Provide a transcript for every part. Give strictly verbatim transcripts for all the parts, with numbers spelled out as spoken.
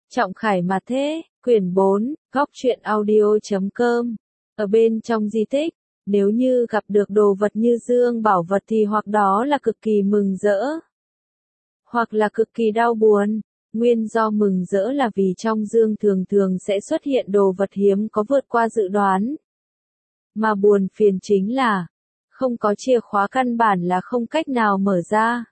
Trọng Khải mà thế, quyển bốn, góc truyện audio.com. Ở bên trong di tích, nếu như gặp được đồ vật như dương bảo vật thì hoặc đó là cực kỳ mừng rỡ, hoặc là cực kỳ đau buồn. Nguyên do mừng rỡ là vì trong dương thường thường sẽ xuất hiện đồ vật hiếm có vượt qua dự đoán. Mà buồn phiền chính là, không có chìa khóa căn bản là không cách nào mở ra.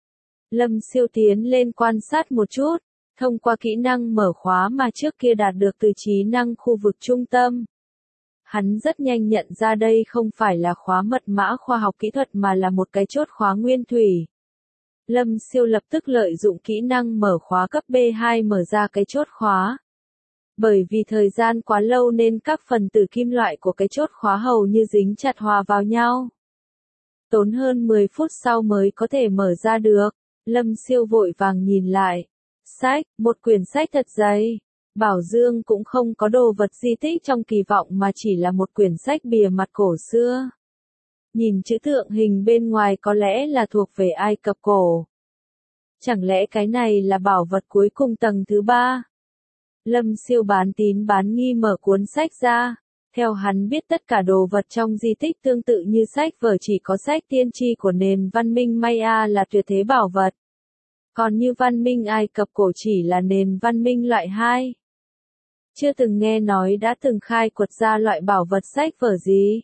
Lâm Siêu tiến lên quan sát một chút, thông qua kỹ năng mở khóa mà trước kia đạt được từ trí năng khu vực trung tâm. Hắn rất nhanh nhận ra đây không phải là khóa mật mã khoa học kỹ thuật mà là một cái chốt khóa nguyên thủy. Lâm Siêu lập tức lợi dụng kỹ năng mở khóa cấp B hai mở ra cái chốt khóa. Bởi vì thời gian quá lâu nên các phần tử kim loại của cái chốt khóa hầu như dính chặt hòa vào nhau. Tốn hơn mười phút sau mới có thể mở ra được. Lâm Siêu vội vàng nhìn lại. Sách, một quyển sách thật dày. Bảo Dương cũng không có đồ vật di tích trong kỳ vọng mà chỉ là một quyển sách bìa mặt cổ xưa. Nhìn chữ tượng hình bên ngoài có lẽ là thuộc về Ai Cập cổ. Chẳng lẽ cái này là bảo vật cuối cùng tầng thứ ba? Lâm Siêu bán tín bán nghi mở cuốn sách ra. Theo hắn biết tất cả đồ vật trong di tích tương tự như sách vở chỉ có sách tiên tri của nền văn minh Maya là tuyệt thế bảo vật. Còn như văn minh Ai Cập cổ chỉ là nền văn minh loại hai. Chưa từng nghe nói đã từng khai quật ra loại bảo vật sách vở gì.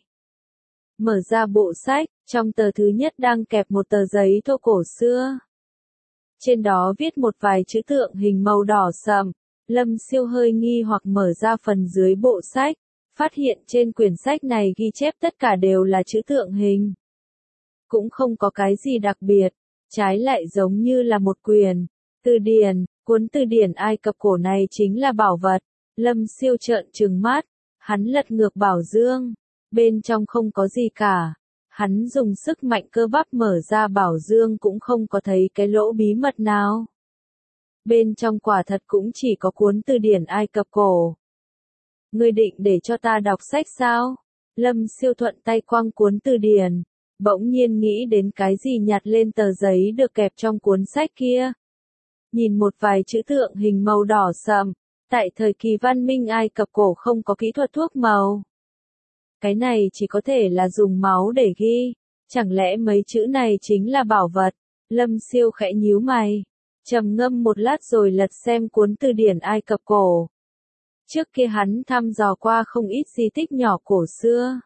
Mở ra bộ sách, trong tờ thứ nhất đang kẹp một tờ giấy thô cổ xưa. Trên đó viết một vài chữ tượng hình màu đỏ sậm. Lâm Siêu hơi nghi hoặc mở ra phần dưới bộ sách, phát hiện trên quyển sách này ghi chép tất cả đều là chữ tượng hình. Cũng không có cái gì đặc biệt, trái lại giống như là một quyển từ điển. Cuốn từ điển Ai Cập cổ này chính là bảo vật. Lâm Siêu trợn trừng mắt, hắn lật ngược Bảo Dương, bên trong không có gì cả. Hắn dùng sức mạnh cơ bắp mở ra Bảo Dương cũng không có thấy cái lỗ bí mật nào. Bên trong quả thật cũng chỉ có cuốn từ điển Ai Cập cổ. Ngươi định để cho ta đọc sách sao? Lâm Siêu thuận tay quăng cuốn từ điển, bỗng nhiên nghĩ đến cái gì nhặt lên tờ giấy được kẹp trong cuốn sách kia. Nhìn một vài chữ tượng hình màu đỏ sậm, tại thời kỳ văn minh Ai Cập cổ không có kỹ thuật thuốc màu. Cái này chỉ có thể là dùng máu để ghi, chẳng lẽ mấy chữ này chính là bảo vật? Lâm Siêu khẽ nhíu mày, trầm ngâm một lát rồi lật xem cuốn từ điển Ai Cập cổ. Trước kia hắn thăm dò qua không ít di tích nhỏ cổ xưa.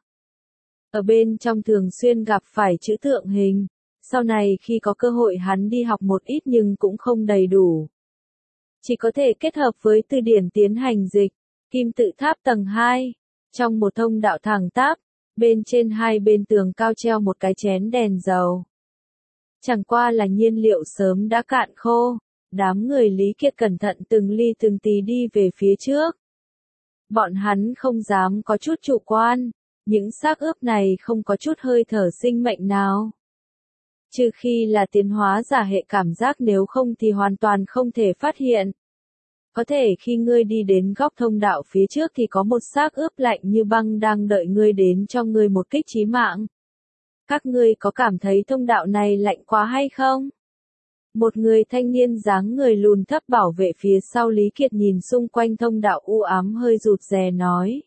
Ở bên trong thường xuyên gặp phải chữ tượng hình, sau này khi có cơ hội hắn đi học một ít nhưng cũng không đầy đủ. Chỉ có thể kết hợp với từ điển tiến hành dịch. Kim tự tháp tầng hai. Trong một thông đạo thẳng tắp, bên trên hai bên tường cao treo một cái chén đèn dầu. Chẳng qua là nhiên liệu sớm đã cạn khô. Đám người Lý Kiệt cẩn thận từng ly từng tí đi về phía trước. Bọn hắn không dám có chút chủ quan. Những xác ướp này không có chút hơi thở sinh mệnh nào. Trừ khi là tiến hóa giả hệ cảm giác, nếu không thì hoàn toàn không thể phát hiện. Có thể khi ngươi đi đến góc thông đạo phía trước thì có một xác ướp lạnh như băng đang đợi ngươi đến cho ngươi một kích chí mạng. Các ngươi có cảm thấy thông đạo này lạnh quá hay không? Một người thanh niên dáng người lùn thấp bảo vệ phía sau Lý Kiệt nhìn xung quanh thông đạo u ám hơi rụt rè nói.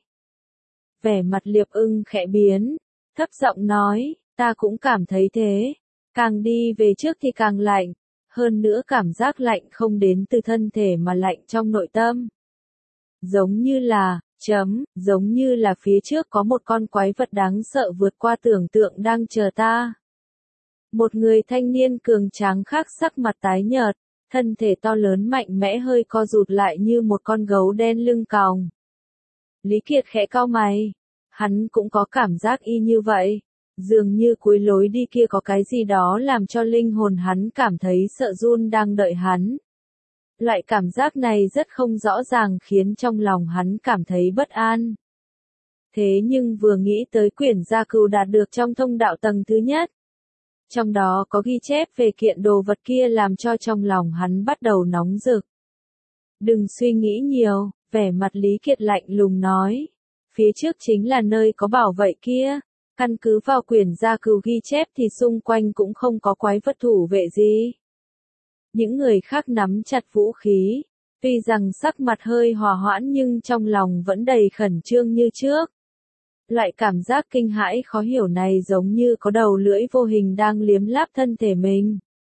Vẻ mặt Liệp Ưng khẽ biến, thấp giọng nói, ta cũng cảm thấy thế. Càng đi về trước thì càng lạnh, hơn nữa cảm giác lạnh không đến từ thân thể mà lạnh trong nội tâm. Giống như là, chấm, giống như là phía trước có một con quái vật đáng sợ vượt qua tưởng tượng đang chờ ta. Một người thanh niên cường tráng khác sắc mặt tái nhợt, thân thể to lớn mạnh mẽ hơi co rụt lại như một con gấu đen lưng còng. Lý Kiệt khẽ cau mày, hắn cũng có cảm giác y như vậy. Dường như cuối lối đi kia có cái gì đó làm cho linh hồn hắn cảm thấy sợ run đang đợi hắn. Loại cảm giác này rất không rõ ràng khiến trong lòng hắn cảm thấy bất an. Thế nhưng vừa nghĩ tới quyển gia cừu đạt được trong thông đạo tầng thứ nhất. Trong đó có ghi chép về kiện đồ vật kia làm cho trong lòng hắn bắt đầu nóng rực. Đừng suy nghĩ nhiều, vẻ mặt Lý Kiệt lạnh lùng nói. Phía trước chính là nơi có bảo vệ kia. Căn cứ vào quyển gia cừu ghi chép thì xung quanh cũng không có quái vật thủ vệ gì. Những người khác nắm chặt vũ khí, Tuy rằng sắc mặt hơi hòa hoãn nhưng trong lòng vẫn đầy khẩn trương như trước. Loại cảm giác kinh hãi khó hiểu này giống như có đầu lưỡi vô hình đang liếm láp thân thể mình.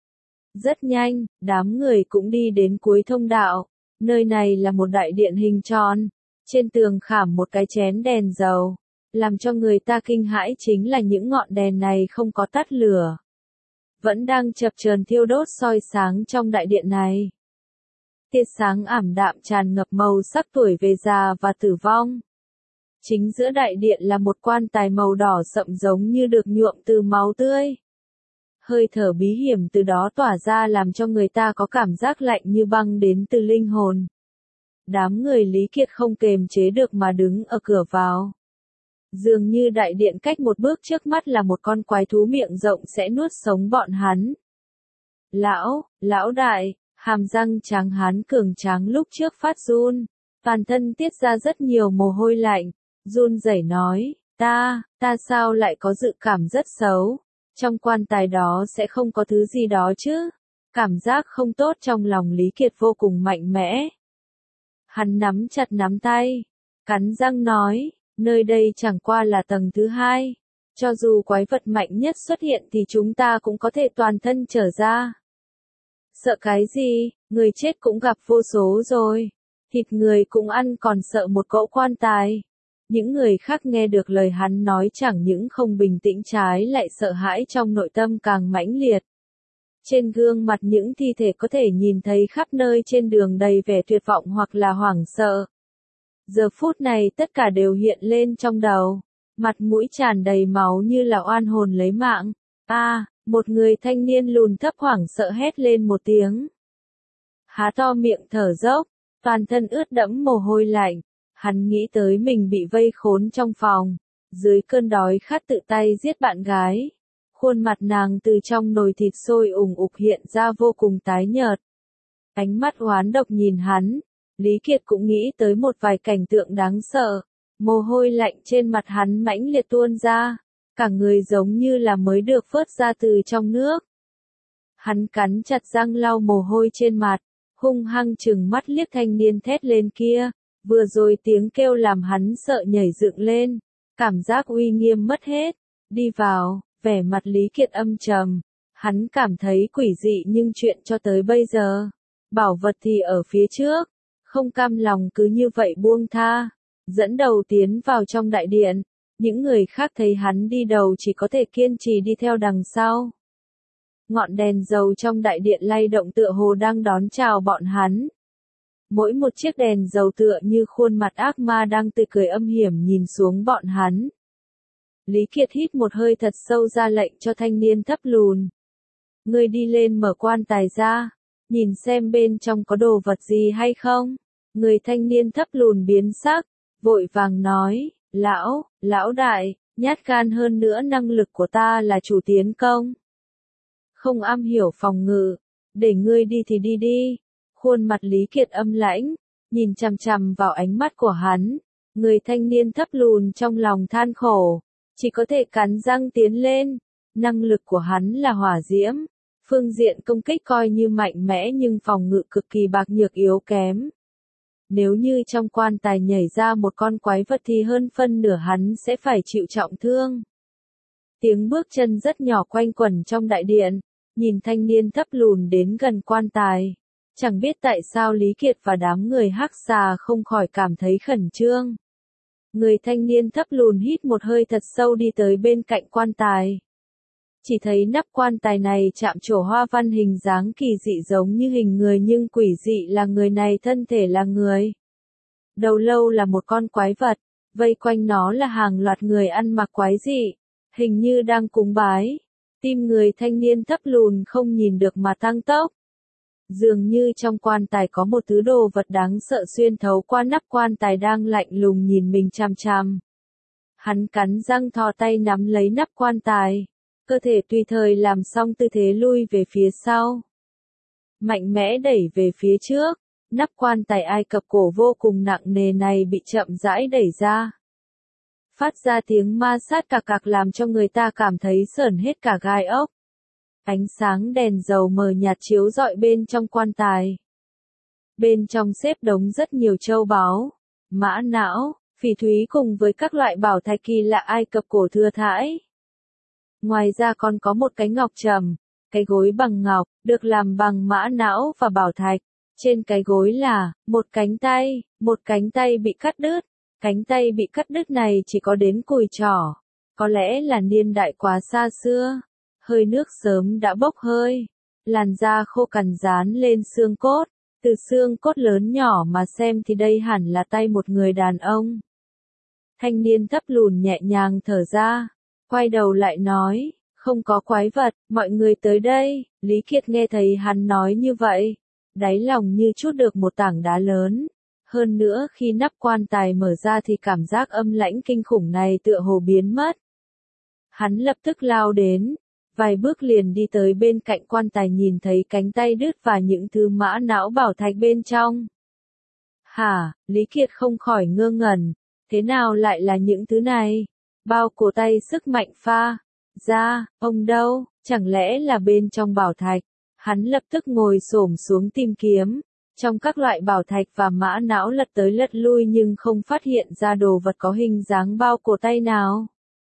Rất nhanh, đám người cũng đi đến cuối thông đạo. Nơi này là một đại điện hình tròn. Trên tường khảm một cái chén đèn dầu. Làm cho người ta kinh hãi chính là những ngọn đèn này không có tắt lửa. Vẫn đang chập chờn thiêu đốt soi sáng trong đại điện này. Tia sáng ảm đạm tràn ngập màu sắc tuổi về già và tử vong. Chính giữa đại điện là một quan tài màu đỏ sậm giống như được nhuộm từ máu tươi. Hơi thở bí hiểm từ đó tỏa ra làm cho người ta có cảm giác lạnh như băng đến từ linh hồn. Đám người Lý Kiệt không kềm chế được mà đứng ở cửa vào. Dường như đại điện cách một bước trước mắt là một con quái thú miệng rộng sẽ nuốt sống bọn hắn. Lão, lão đại, hàm răng trắng hán cường tráng lúc trước phát run, toàn thân tiết ra rất nhiều mồ hôi lạnh, run rẩy nói, ta, ta sao lại có dự cảm rất xấu, trong quan tài đó sẽ không có thứ gì đó chứ, cảm giác không tốt trong lòng Lý Kiệt vô cùng mạnh mẽ. Hắn nắm chặt nắm tay, cắn răng nói, nơi đây chẳng qua là tầng thứ hai, cho dù quái vật mạnh nhất xuất hiện thì chúng ta cũng có thể toàn thân trở ra. Sợ cái gì, người chết cũng gặp vô số rồi, thịt người cũng ăn còn sợ một cỗ quan tài. Những người khác nghe được lời hắn nói chẳng những không bình tĩnh trái lại sợ hãi trong nội tâm càng mãnh liệt. Trên gương mặt những thi thể có thể nhìn thấy khắp nơi trên đường đầy vẻ tuyệt vọng hoặc là hoảng sợ. Giờ phút này tất cả đều hiện lên trong đầu, mặt mũi tràn đầy máu như là oan hồn lấy mạng. A, à, một người thanh niên lùn thấp hoảng sợ hét lên một tiếng. Há to miệng thở dốc, toàn thân ướt đẫm mồ hôi lạnh, hắn nghĩ tới mình bị vây khốn trong phòng, dưới cơn đói khát tự tay giết bạn gái. Khuôn mặt nàng từ trong nồi thịt sôi ủng ục hiện ra vô cùng tái nhợt. Ánh mắt oán độc nhìn hắn, Lý Kiệt cũng nghĩ tới một vài cảnh tượng đáng sợ, mồ hôi lạnh trên mặt hắn mãnh liệt tuôn ra, cả người giống như là mới được vớt ra từ trong nước. Hắn cắn chặt răng lau mồ hôi trên mặt, hung hăng trừng mắt liếc thanh niên thét lên kia, vừa rồi tiếng kêu làm hắn sợ nhảy dựng lên, cảm giác uy nghiêm mất hết, đi vào. Vẻ mặt Lý Kiệt âm trầm, hắn cảm thấy quỷ dị nhưng chuyện cho tới bây giờ, bảo vật thì ở phía trước, không cam lòng cứ như vậy buông tha, dẫn đầu tiến vào trong đại điện, những người khác thấy hắn đi đầu chỉ có thể kiên trì đi theo đằng sau. Ngọn đèn dầu trong đại điện lay động tựa hồ đang đón chào bọn hắn. Mỗi một chiếc đèn dầu tựa như khuôn mặt ác ma đang tươi cười âm hiểm nhìn xuống bọn hắn. Lý Kiệt hít một hơi thật sâu ra lệnh cho thanh niên thấp lùn. Ngươi đi lên mở quan tài ra, nhìn xem bên trong có đồ vật gì hay không. Người thanh niên thấp lùn biến sắc, vội vàng nói, lão, lão đại, nhát gan hơn nữa năng lực của ta là chủ tiến công. Không am hiểu phòng ngự, để ngươi đi thì đi đi. Khuôn mặt Lý Kiệt âm lãnh, nhìn chằm chằm vào ánh mắt của hắn. Người thanh niên thấp lùn trong lòng than khổ. Chỉ có thể cắn răng tiến lên, năng lực của hắn là hỏa diễm, phương diện công kích coi như mạnh mẽ nhưng phòng ngự cực kỳ bạc nhược yếu kém. Nếu như trong quan tài nhảy ra một con quái vật thì hơn phân nửa hắn sẽ phải chịu trọng thương. Tiếng bước chân rất nhỏ quanh quẩn trong đại điện, nhìn thanh niên thấp lùn đến gần quan tài. Chẳng biết tại sao Lý Kiệt và đám người hắc xà không khỏi cảm thấy khẩn trương. Người thanh niên thấp lùn hít một hơi thật sâu đi tới bên cạnh quan tài. Chỉ thấy nắp quan tài này chạm trổ hoa văn hình dáng kỳ dị giống như hình người nhưng quỷ dị là người này thân thể là người. Đầu lâu là một con quái vật, vây quanh nó là hàng loạt người ăn mặc quái dị, hình như đang cúng bái. Tim người thanh niên thấp lùn không nhìn được mà tăng tốc. Dường như trong quan tài có một thứ đồ vật đáng sợ xuyên thấu qua nắp quan tài đang lạnh lùng nhìn mình chằm chằm. Hắn cắn răng thò tay nắm lấy nắp quan tài, cơ thể tùy thời làm xong tư thế lui về phía sau. Mạnh mẽ đẩy về phía trước, nắp quan tài Ai Cập cổ vô cùng nặng nề này bị chậm rãi đẩy ra. Phát ra tiếng ma sát cạc cạc làm cho người ta cảm thấy sởn hết cả gai ốc. Ánh sáng đèn dầu mờ nhạt chiếu rọi bên trong quan tài. Bên trong xếp đống rất nhiều châu báu, mã não, phỉ thúy cùng với các loại bảo thạch kỳ lạ Ai Cập cổ thưa thãi. Ngoài ra còn có một cái ngọc trầm, cái gối bằng ngọc, được làm bằng mã não và bảo thạch. Trên cái gối là một cánh tay, một cánh tay bị cắt đứt. Cánh tay bị cắt đứt này chỉ có đến cùi trỏ. Có lẽ là niên đại quá xa xưa. Hơi nước sớm đã bốc hơi. Làn da khô cằn dán lên xương cốt. Từ xương cốt lớn nhỏ mà xem thì đây hẳn là tay một người đàn ông. Thanh niên thấp lùn nhẹ nhàng thở ra. Quay đầu lại nói, không có quái vật, mọi người tới đây. Lý Kiệt nghe thấy hắn nói như vậy. Đáy lòng như trút được một tảng đá lớn. Hơn nữa khi nắp quan tài mở ra thì cảm giác âm lãnh kinh khủng này tựa hồ biến mất. Hắn lập tức lao đến, vài bước liền đi tới bên cạnh quan tài nhìn thấy cánh tay đứt và những thứ mã não bảo thạch bên trong. Hả, Lý Kiệt không khỏi ngơ ngẩn, thế nào lại là những thứ này? Bao cổ tay sức mạnh pha ra, ông đâu, chẳng lẽ là bên trong bảo thạch? Hắn lập tức ngồi xổm xuống tìm kiếm, trong các loại bảo thạch và mã não lật tới lật lui nhưng không phát hiện ra đồ vật có hình dáng bao cổ tay nào.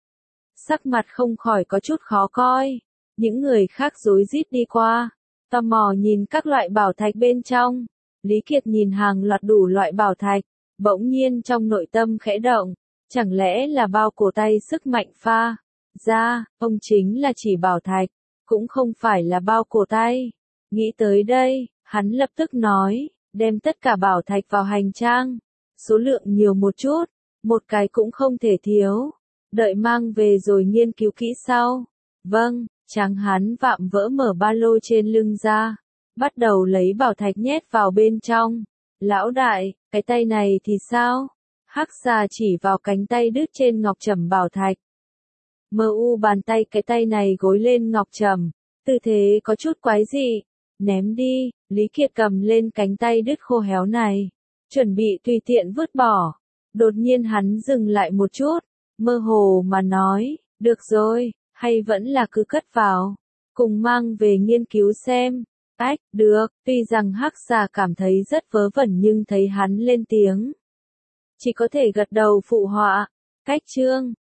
Sắc mặt không khỏi có chút khó coi, những người khác rối rít đi qua, tò mò nhìn các loại bảo thạch bên trong. Lý Kiệt nhìn hàng loạt đủ loại bảo thạch, bỗng nhiên trong nội tâm khẽ động, chẳng lẽ là bao cổ tay sức mạnh pha ra, ông chính là chỉ bảo thạch, cũng không phải là bao cổ tay. Nghĩ tới đây, hắn lập tức nói, đem tất cả bảo thạch vào hành trang, số lượng nhiều một chút, một cái cũng không thể thiếu, đợi mang về rồi nghiên cứu kỹ sau. Vâng, Tráng hắn vạm vỡ mở ba lô trên lưng ra, bắt đầu lấy bảo thạch nhét vào bên trong. Lão đại, cái tay này thì sao? Hắc xà chỉ vào cánh tay đứt trên ngọc trầm bảo thạch. Mơ u bàn tay cái tay này gối lên ngọc trầm, tư thế có chút quái dị. Ném đi, Lý Kiệt cầm lên cánh tay đứt khô héo này, chuẩn bị tùy tiện vứt bỏ. Đột nhiên hắn dừng lại một chút, mơ hồ mà nói, được rồi, hay vẫn là cứ cất vào, cùng mang về nghiên cứu xem. Ách, được, tuy rằng Hắc xà cảm thấy rất vớ vẩn nhưng thấy hắn lên tiếng, chỉ có thể gật đầu phụ họa. Cách chương